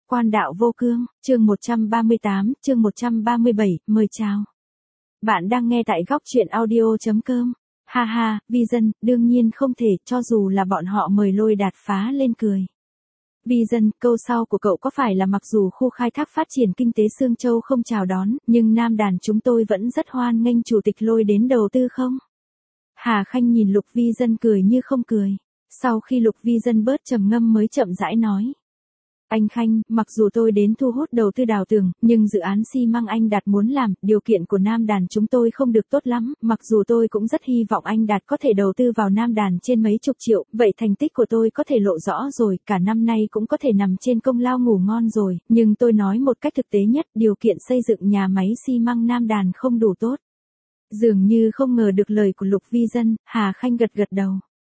Quan đạo vô cương, chương 138, chương 137, mời chào. Bạn đang nghe tại góc truyện audio.com. Ha ha, Vision, đương nhiên không thể, cho dù là bọn họ mời Lôi Đạt phá lên cười. Vision, câu sau của cậu có phải là mặc dù khu khai thác phát triển kinh tế Sương Châu không chào đón, nhưng Nam Đàn chúng tôi vẫn rất hoan nghênh chủ tịch Lôi đến đầu tư không? Hà Khanh nhìn Lục Vision cười như không cười. Sau khi Lục Vision bớt trầm ngâm mới chậm rãi nói. Anh Khanh, mặc dù tôi đến thu hút đầu tư đào tường, nhưng dự án xi măng anh Đạt muốn làm, điều kiện của Nam Đàn chúng tôi không được tốt lắm, mặc dù tôi cũng rất hy vọng anh Đạt có thể đầu tư vào Nam Đàn trên mấy chục triệu, vậy thành tích của tôi có thể lộ rõ rồi, cả năm nay cũng có thể nằm trên công lao ngủ ngon rồi, nhưng tôi nói một cách thực tế nhất, điều kiện xây dựng nhà máy xi măng Nam Đàn không đủ tốt. Dường như không ngờ được lời của Lục Vision, Hà Khanh gật gật đầu.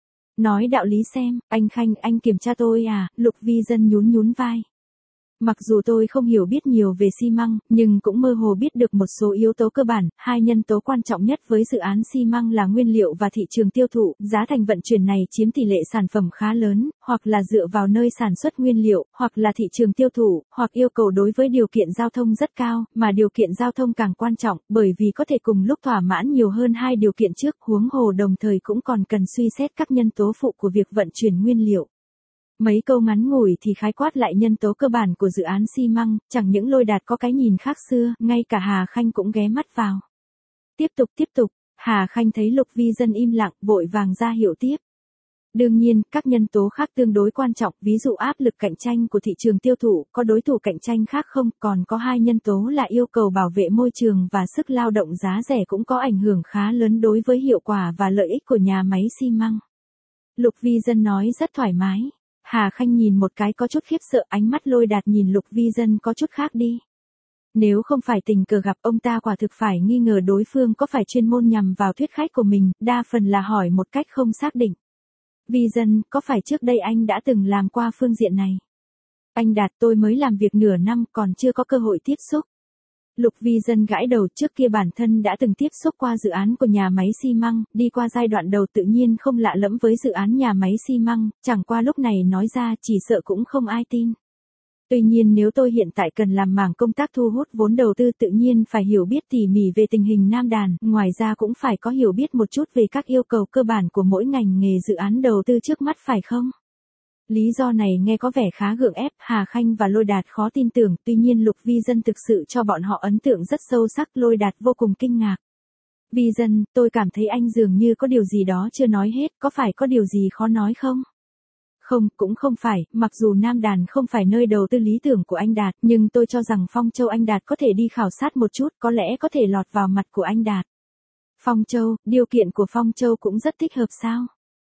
Nói đạo lý xem, anh Khanh, anh kiểm tra tôi à, Lục Vision nhún vai. Mặc dù tôi không hiểu biết nhiều về xi măng, nhưng cũng mơ hồ biết được một số yếu tố cơ bản, hai nhân tố quan trọng nhất với dự án xi măng là nguyên liệu và thị trường tiêu thụ, giá thành vận chuyển này chiếm tỷ lệ sản phẩm khá lớn, hoặc là dựa vào nơi sản xuất nguyên liệu, hoặc là thị trường tiêu thụ, hoặc yêu cầu đối với điều kiện giao thông rất cao, mà điều kiện giao thông càng quan trọng, bởi vì có thể cùng lúc thỏa mãn nhiều hơn hai điều kiện trước, huống hồ đồng thời cũng còn cần suy xét các nhân tố phụ của việc vận chuyển nguyên liệu. Mấy câu ngắn ngủi thì khái quát lại nhân tố cơ bản của dự án xi măng, chẳng những Lôi Đạt có cái nhìn khác xưa, ngay cả Hà Khanh cũng ghé mắt vào. Tiếp tục, Hà Khanh thấy Lục Vision im lặng, vội vàng ra hiệu tiếp. Đương nhiên, các nhân tố khác tương đối quan trọng, ví dụ áp lực cạnh tranh của thị trường tiêu thụ, có đối thủ cạnh tranh khác không, còn có hai nhân tố là yêu cầu bảo vệ môi trường và sức lao động giá rẻ cũng có ảnh hưởng khá lớn đối với hiệu quả và lợi ích của nhà máy xi măng. Lục Vision nói rất thoải mái. Hà Khanh nhìn một cái có chút khiếp sợ, ánh mắt Lôi Đạt nhìn Lục Vision có chút khác đi. Nếu không phải tình cờ gặp ông ta quả thực phải nghi ngờ đối phương có phải chuyên môn nhằm vào thuyết khách của mình, đa phần là hỏi một cách không xác định. Vision, có phải trước đây anh đã từng làm qua phương diện này? Anh Đạt, tôi mới làm việc nửa năm còn chưa có cơ hội tiếp xúc. Lục Vision gãi đầu, trước kia bản thân đã từng tiếp xúc qua dự án của nhà máy xi măng, đi qua giai đoạn đầu tự nhiên không lạ lẫm với dự án nhà máy xi măng, chẳng qua lúc này nói ra chỉ sợ cũng không ai tin. Tuy nhiên nếu tôi hiện tại cần làm mảng công tác thu hút vốn đầu tư tự nhiên phải hiểu biết tỉ mỉ về tình hình Nam Đàn, ngoài ra cũng phải có hiểu biết một chút về các yêu cầu cơ bản của mỗi ngành nghề dự án đầu tư trước mắt phải không? Lý do này nghe có vẻ khá gượng ép, Hà Khanh và Lôi Đạt khó tin tưởng, tuy nhiên Lục Vision thực sự cho bọn họ ấn tượng rất sâu sắc, Lôi Đạt vô cùng kinh ngạc. Vision, tôi cảm thấy anh dường như có điều gì đó chưa nói hết, có phải có điều gì khó nói không? Không, cũng không phải, mặc dù Nam Đàn không phải nơi đầu tư lý tưởng của anh Đạt, nhưng tôi cho rằng Phong Châu anh Đạt có thể đi khảo sát một chút, có lẽ có thể lọt vào mặt của anh Đạt. Phong Châu, điều kiện của Phong Châu cũng rất thích hợp sao?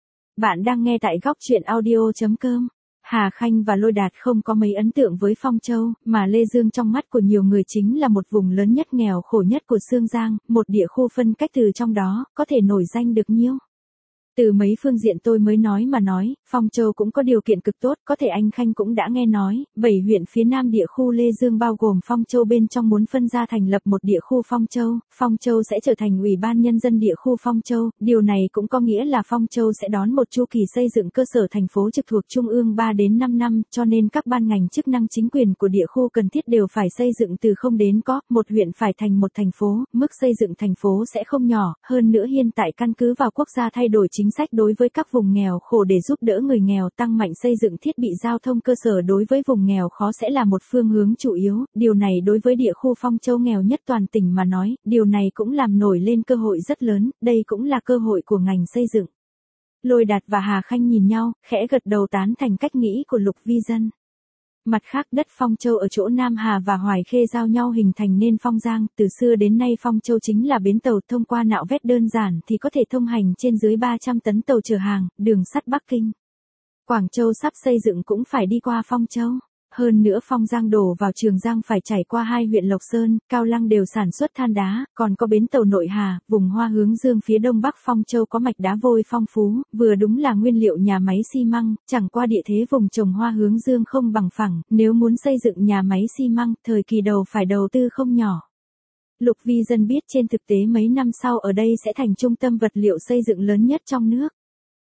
Bạn đang nghe tại góc truyện audio.com. Hà Khanh và Lôi Đạt không có mấy ấn tượng với Phong Châu, mà Lê Dương trong mắt của nhiều người chính là một vùng lớn nhất nghèo khổ nhất của Sương Giang, một địa khu phân cách từ trong đó, có thể nổi danh được nhiêu. Từ mấy phương diện tôi mới nói mà nói, Phong Châu cũng có điều kiện cực tốt, có thể anh Khanh cũng đã nghe nói, 7 huyện phía nam địa khu Lê Dương bao gồm Phong Châu bên trong muốn phân ra thành lập một địa khu Phong Châu sẽ trở thành Ủy ban Nhân dân địa khu Phong Châu, điều này cũng có nghĩa là Phong Châu sẽ đón một chu kỳ xây dựng cơ sở thành phố trực thuộc Trung ương 3 đến 5 năm, cho nên các ban ngành chức năng chính quyền của địa khu cần thiết đều phải xây dựng từ không đến có, một huyện phải thành một thành phố, mức xây dựng thành phố sẽ không nhỏ, hơn nữa hiện tại căn cứ vào quốc gia thay đổi chính sách đối với các vùng nghèo khổ để giúp đỡ người nghèo, tăng mạnh xây dựng thiết bị giao thông cơ sở đối với vùng nghèo khó sẽ là một phương hướng chủ yếu, điều này đối với địa khu Phong Châu nghèo nhất toàn tỉnh mà nói, điều này cũng làm nổi lên cơ hội rất lớn, đây cũng là cơ hội của ngành xây dựng. Lôi Đạt và Hà Khanh nhìn nhau, khẽ gật đầu tán thành cách nghĩ của Lục Vision. Mặt khác đất Phong Châu ở chỗ Nam Hà và Hoài Khê giao nhau hình thành nên Phong Giang, từ xưa đến nay Phong Châu chính là bến tàu, thông qua nạo vét đơn giản thì có thể thông hành trên dưới 300 tấn tàu chở hàng, đường sắt Bắc Kinh. Quảng Châu sắp xây dựng cũng phải đi qua Phong Châu. Hơn nữa Phong Giang đổ vào Trường Giang phải trải qua hai huyện Lộc Sơn, Cao Lăng đều sản xuất than đá, còn có bến tàu Nội Hà, vùng Hoa Hướng Dương phía đông bắc Phong Châu có mạch đá vôi phong phú, vừa đúng là nguyên liệu nhà máy xi măng, chẳng qua địa thế vùng trồng Hoa Hướng Dương không bằng phẳng, nếu muốn xây dựng nhà máy xi măng, thời kỳ đầu phải đầu tư không nhỏ. Lục Vision biết trên thực tế mấy năm sau ở đây sẽ thành trung tâm vật liệu xây dựng lớn nhất trong nước.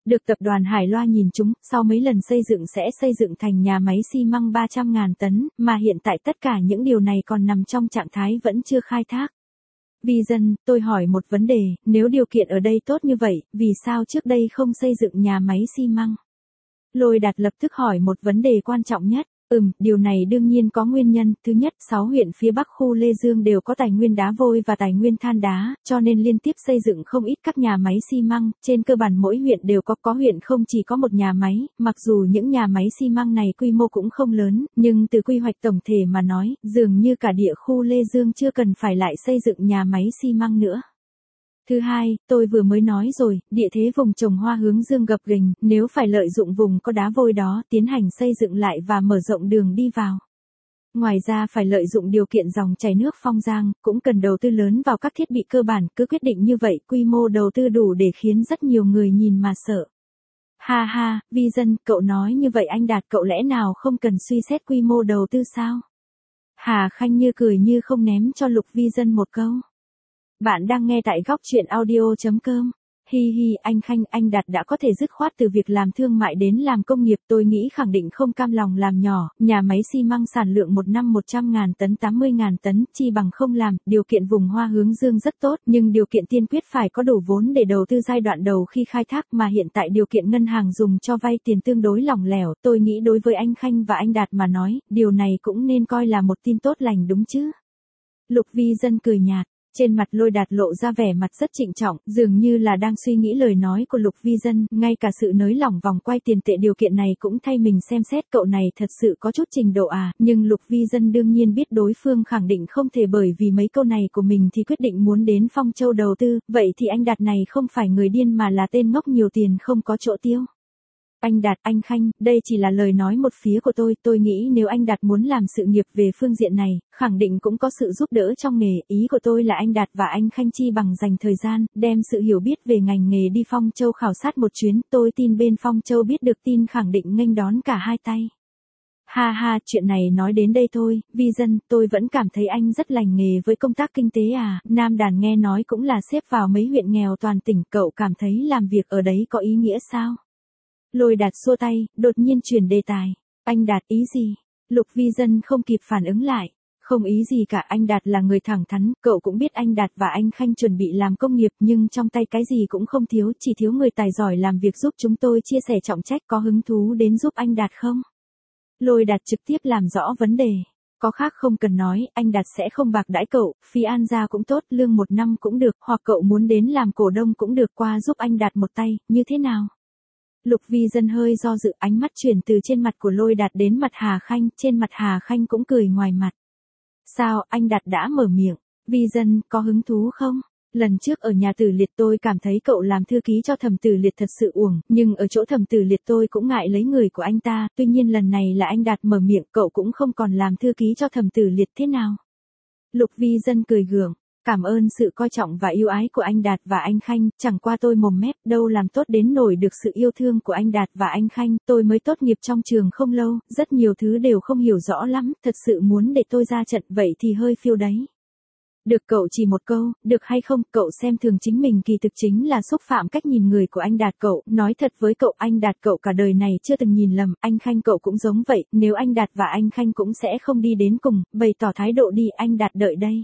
Được tập đoàn Hải Loa nhìn trúng, sau mấy lần xây dựng sẽ xây dựng thành nhà máy xi măng 300.000 tấn, mà hiện tại tất cả những điều này còn nằm trong trạng thái vẫn chưa khai thác. Vision, tôi hỏi một vấn đề, nếu điều kiện ở đây tốt như vậy, vì sao trước đây không xây dựng nhà máy xi măng? Lôi Đạt lập tức hỏi một vấn đề quan trọng nhất. Điều này đương nhiên có nguyên nhân. Thứ nhất, 6 huyện phía Bắc khu Lê Dương đều có tài nguyên đá vôi và tài nguyên than đá, cho nên liên tiếp xây dựng không ít các nhà máy xi măng, trên cơ bản mỗi huyện đều có huyện không chỉ có một nhà máy, mặc dù những nhà máy xi măng này quy mô cũng không lớn, nhưng từ quy hoạch tổng thể mà nói, dường như cả địa khu Lê Dương chưa cần phải lại xây dựng nhà máy xi măng nữa. Thứ hai, tôi vừa mới nói rồi, địa thế vùng trồng hoa hướng dương gập ghềnh, nếu phải lợi dụng vùng có đá vôi đó, tiến hành xây dựng lại và mở rộng đường đi vào. Ngoài ra phải lợi dụng điều kiện dòng chảy nước Phong Giang, cũng cần đầu tư lớn vào các thiết bị cơ bản, cứ quyết định như vậy, quy mô đầu tư đủ để khiến rất nhiều người nhìn mà sợ. Ha ha, Vision, cậu nói như vậy anh Đạt, cậu lẽ nào không cần suy xét quy mô đầu tư sao? Hà Khanh như cười như không ném cho Lục Vision một câu. Bạn đang nghe tại góc truyện audio.com. Hi hi, anh Khanh, anh Đạt đã có thể dứt khoát từ việc làm thương mại đến làm công nghiệp, tôi nghĩ khẳng định không cam lòng làm nhỏ, nhà máy xi măng sản lượng một năm 100.000 tấn 80.000 tấn, chi bằng không làm, điều kiện vùng hoa hướng dương rất tốt, nhưng điều kiện tiên quyết phải có đủ vốn để đầu tư giai đoạn đầu khi khai thác, mà hiện tại điều kiện ngân hàng dùng cho vay tiền tương đối lỏng lẻo, tôi nghĩ đối với anh Khanh và anh Đạt mà nói, điều này cũng nên coi là một tin tốt lành đúng chứ. Lục Vision cười nhạt. Trên mặt Lôi Đạt lộ ra vẻ mặt rất trịnh trọng, dường như là đang suy nghĩ lời nói của Lục Vision, ngay cả sự nới lỏng vòng quay tiền tệ điều kiện này cũng thay mình xem xét, cậu này thật sự có chút trình độ à, nhưng Lục Vision đương nhiên biết đối phương khẳng định không thể bởi vì mấy câu này của mình thì quyết định muốn đến Phong Châu đầu tư, vậy thì anh Đạt này không phải người điên mà là tên ngốc nhiều tiền không có chỗ tiêu. Anh Đạt, anh Khanh, đây chỉ là lời nói một phía của tôi nghĩ nếu anh Đạt muốn làm sự nghiệp về phương diện này, khẳng định cũng có sự giúp đỡ trong nghề, ý của tôi là anh Đạt và anh Khanh chi bằng dành thời gian, đem sự hiểu biết về ngành nghề đi Phong Châu khảo sát một chuyến, tôi tin bên Phong Châu biết được tin khẳng định nghênh đón cả hai tay. Ha ha, chuyện này nói đến đây thôi, Vision, tôi vẫn cảm thấy anh rất lành nghề với công tác kinh tế à, Nam Đàn nghe nói cũng là xếp vào mấy huyện nghèo toàn tỉnh, cậu cảm thấy làm việc ở đấy có ý nghĩa sao? Lôi Đạt xua tay, đột nhiên chuyển đề tài. Anh Đạt ý gì? Lục Vision không kịp phản ứng lại. Không ý gì cả, anh Đạt là người thẳng thắn, cậu cũng biết anh Đạt và anh Khanh chuẩn bị làm công nghiệp nhưng trong tay cái gì cũng không thiếu, chỉ thiếu người tài giỏi làm việc giúp chúng tôi chia sẻ trọng trách, có hứng thú đến giúp anh Đạt không? Lôi Đạt trực tiếp làm rõ vấn đề. Có khác không cần nói, anh Đạt sẽ không bạc đãi cậu, phí an gia cũng tốt, lương một năm cũng được, hoặc cậu muốn đến làm cổ đông cũng được, qua giúp anh Đạt một tay, như thế nào? Lục Vision hơi do dự, ánh mắt chuyển từ trên mặt của Lôi Đạt đến mặt Hà Khanh, trên mặt Hà Khanh cũng cười ngoài mặt. Sao, anh Đạt đã mở miệng, Vision, có hứng thú không? Lần trước ở nhà Tử Liệt tôi cảm thấy cậu làm thư ký cho Thẩm Tử Liệt thật sự uổng, nhưng ở chỗ Thẩm Tử Liệt tôi cũng ngại lấy người của anh ta, tuy nhiên lần này là anh Đạt mở miệng, cậu cũng không còn làm thư ký cho Thẩm Tử Liệt thế nào? Lục Vision cười gượng. Cảm ơn sự coi trọng và yêu ái của anh Đạt và anh Khanh, chẳng qua tôi mồm mép, đâu làm tốt đến nổi được sự yêu thương của anh Đạt và anh Khanh, tôi mới tốt nghiệp trong trường không lâu, rất nhiều thứ đều không hiểu rõ lắm, thật sự muốn để tôi ra trận vậy thì hơi phiêu đấy. Được, cậu chỉ một câu, được hay không, cậu xem thường chính mình kỳ thực chính là xúc phạm cách nhìn người của anh Đạt cậu, nói thật với cậu, anh Đạt cậu cả đời này chưa từng nhìn lầm, anh Khanh cậu cũng giống vậy, nếu anh Đạt và anh Khanh cũng sẽ không đi đến cùng, bày tỏ thái độ đi, anh Đạt đợi đây.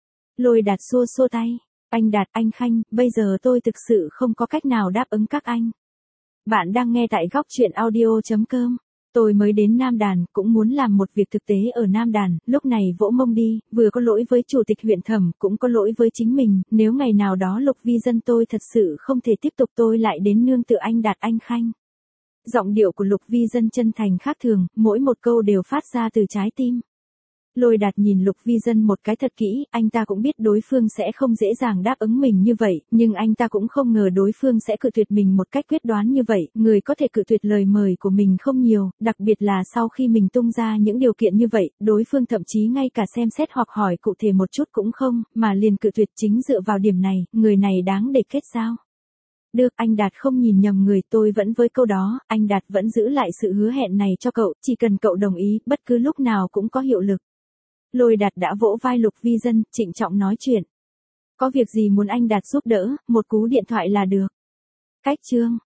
Lôi Đạt xua xua tay. Anh Đạt, anh Khanh, bây giờ tôi thực sự không có cách nào đáp ứng các anh. Bạn đang nghe tại góc truyện audio.com. Tôi mới đến Nam Đàn, cũng muốn làm một việc thực tế ở Nam Đàn, lúc này vỗ mông đi, vừa có lỗi với chủ tịch huyện Thẩm, cũng có lỗi với chính mình, nếu ngày nào đó Lục Vision tôi thật sự không thể tiếp tục tôi lại đến nương tựa anh Đạt anh Khanh. Giọng điệu của Lục Vision chân thành khác thường, mỗi một câu đều phát ra từ trái tim. Lôi Đạt nhìn Lục Vision một cái thật kỹ, anh ta cũng biết đối phương sẽ không dễ dàng đáp ứng mình như vậy, nhưng anh ta cũng không ngờ đối phương sẽ cự tuyệt mình một cách quyết đoán như vậy, người có thể cự tuyệt lời mời của mình không nhiều, đặc biệt là sau khi mình tung ra những điều kiện như vậy, đối phương thậm chí ngay cả xem xét hoặc hỏi cụ thể một chút cũng không, mà liền cự tuyệt chính dựa vào điểm này, người này đáng để kết giao. Được, anh Đạt không nhìn nhầm người, tôi vẫn với câu đó, anh Đạt vẫn giữ lại sự hứa hẹn này cho cậu, chỉ cần cậu đồng ý, bất cứ lúc nào cũng có hiệu lực. Lôi Đạt đã vỗ vai Lục Vision, trịnh trọng nói chuyện. Có việc gì muốn anh Đạt giúp đỡ, một cú điện thoại là được. Cách chương.